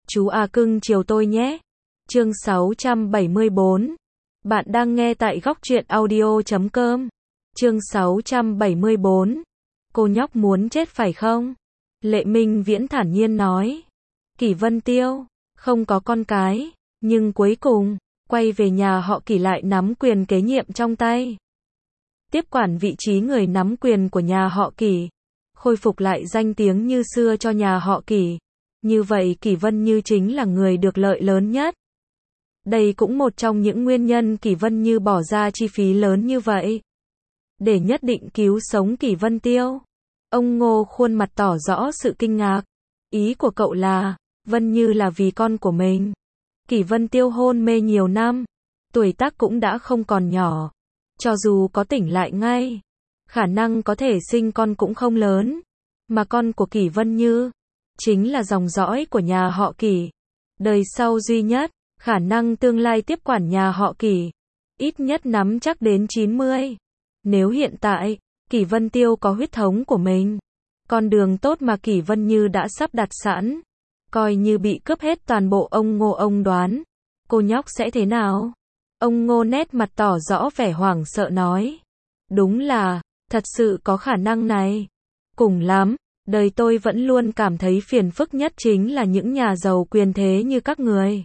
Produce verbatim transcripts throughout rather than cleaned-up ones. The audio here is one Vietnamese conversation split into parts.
Chú à cưng chiều tôi nhé. Chương sáu trăm bảy mươi bốn. Bạn đang nghe tại góc truyện audio chấm com. Chương sáu trăm bảy mươi bốn. Cô nhóc muốn chết phải không? Lệ Minh Viễn thản nhiên nói. Kỷ Vân Tiêu, không có con cái, nhưng cuối cùng, quay về nhà họ Kỷ lại nắm quyền kế nhiệm trong tay. Tiếp quản vị trí người nắm quyền của nhà họ Kỷ, khôi phục lại danh tiếng như xưa cho nhà họ Kỷ. Như vậy Kỷ Vân Như chính là người được lợi lớn nhất. Đây cũng một trong những nguyên nhân Kỷ Vân Như bỏ ra chi phí lớn như vậy. Để nhất định cứu sống Kỷ Vân Tiêu. Ông Ngô khuôn mặt tỏ rõ sự kinh ngạc. Ý của cậu là, Vân Như là vì con của mình. Kỷ Vân Tiêu hôn mê nhiều năm, tuổi tác cũng đã không còn nhỏ. Cho dù có tỉnh lại ngay, khả năng có thể sinh con cũng không lớn. Mà con của Kỷ Vân Như chính là dòng dõi của nhà họ Kỷ. Đời sau duy nhất, khả năng tương lai tiếp quản nhà họ Kỷ. Ít nhất nắm chắc đến chín mươi. Nếu hiện tại, Kỷ Vân Tiêu có huyết thống của mình, con đường tốt mà Kỷ Vân Như đã sắp đặt sẵn, coi như bị cướp hết toàn bộ, ông Ngô ông đoán, cô nhóc sẽ thế nào? Ông Ngô nét mặt tỏ rõ vẻ hoảng sợ nói. Đúng là, thật sự có khả năng này. Cùng lắm, đời tôi vẫn luôn cảm thấy phiền phức nhất chính là những nhà giàu quyền thế như các người.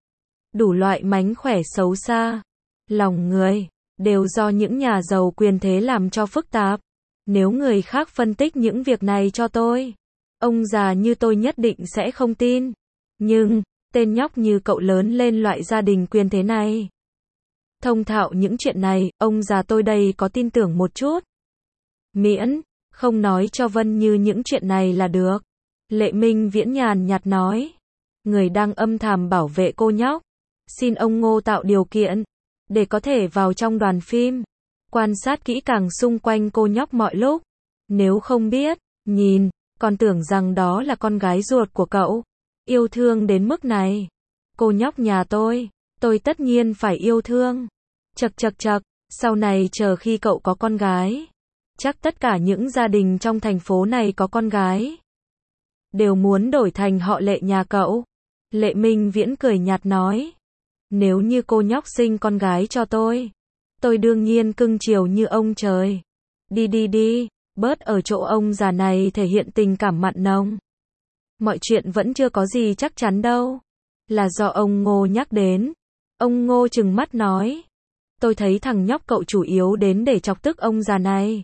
Đủ loại mánh khỏe xấu xa, lòng người, đều do những nhà giàu quyền thế làm cho phức tạp. Nếu người khác phân tích những việc này cho tôi, ông già như tôi nhất định sẽ không tin. Nhưng, tên nhóc như cậu lớn lên loại gia đình quyền thế này, thông thạo những chuyện này, ông già tôi đây có tin tưởng một chút. Miễn, không nói cho Vân Như những chuyện này là được. Lệ Minh Viễn nhàn nhạt nói. Người đang âm thầm bảo vệ cô nhóc. Xin ông Ngô tạo điều kiện, để có thể vào trong đoàn phim, quan sát kỹ càng xung quanh cô nhóc mọi lúc. Nếu không biết, nhìn, còn tưởng rằng đó là con gái ruột của cậu. Yêu thương đến mức này. Cô nhóc nhà tôi, tôi tất nhiên phải yêu thương. Chật chật chật, sau này chờ khi cậu có con gái, chắc tất cả những gia đình trong thành phố này có con gái đều muốn đổi thành họ Lệ nhà cậu. Lệ Minh Viễn cười nhạt nói. Nếu như cô nhóc sinh con gái cho tôi, tôi đương nhiên cưng chiều như ông trời. Đi đi đi, bớt ở chỗ ông già này thể hiện tình cảm mặn nồng. Mọi chuyện vẫn chưa có gì chắc chắn đâu. Là do ông Ngô nhắc đến. Ông Ngô trừng mắt nói. Tôi thấy thằng nhóc cậu chủ yếu đến để chọc tức ông già này.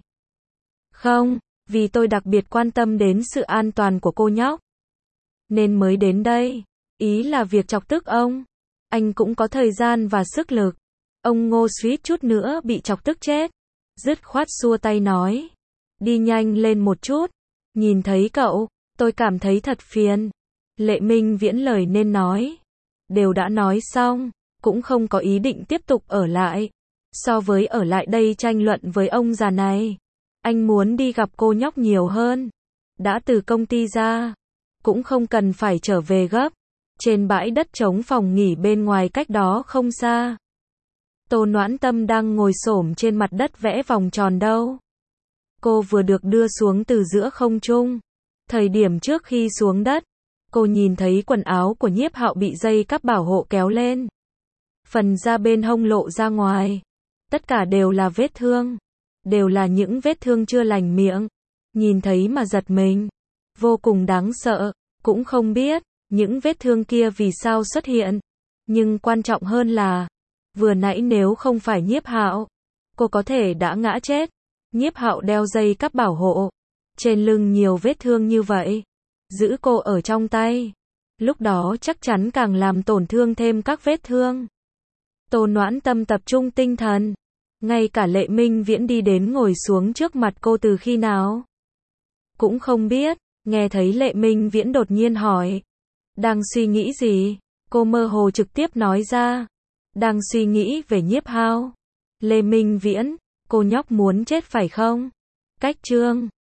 Không, vì tôi đặc biệt quan tâm đến sự an toàn của cô nhóc, nên mới đến đây. Ý là việc chọc tức ông. Anh cũng có thời gian và sức lực. Ông Ngô suýt chút nữa bị chọc tức chết. Dứt khoát xua tay nói. Đi nhanh lên một chút. Nhìn thấy cậu, tôi cảm thấy thật phiền. Lệ Minh Viễn lời nên nói. Đều đã nói xong, cũng không có ý định tiếp tục ở lại. So với ở lại đây tranh luận với ông già này, anh muốn đi gặp cô nhóc nhiều hơn. Đã từ công ty ra, cũng không cần phải trở về gấp. Trên bãi đất trống phòng nghỉ bên ngoài cách đó không xa, Tô Noãn Tâm đang ngồi xổm trên mặt đất vẽ vòng tròn đâu. Cô vừa được đưa xuống từ giữa không trung. Thời điểm trước khi xuống đất, cô nhìn thấy quần áo của Nhiếp Hạo bị dây cáp bảo hộ kéo lên. Phần da bên hông lộ ra ngoài. Tất cả đều là vết thương. Đều là những vết thương chưa lành miệng. Nhìn thấy mà giật mình. Vô cùng đáng sợ. Cũng không biết những vết thương kia vì sao xuất hiện. Nhưng quan trọng hơn là, vừa nãy nếu không phải Nhiếp Hạo, cô có thể đã ngã chết. Nhiếp Hạo đeo dây cáp bảo hộ, trên lưng nhiều vết thương như vậy, giữ cô ở trong tay, lúc đó chắc chắn càng làm tổn thương thêm các vết thương. Tô Noãn Tâm tập trung tinh thần. Ngay cả Lệ Minh Viễn đi đến ngồi xuống trước mặt cô từ khi nào cũng không biết. Nghe thấy Lệ Minh Viễn đột nhiên hỏi. Đang suy nghĩ gì? Cô mơ hồ trực tiếp nói ra. Đang suy nghĩ về Nhiếp Hạo. Lệ Minh Viễn, cô nhóc muốn chết phải không? Cách chương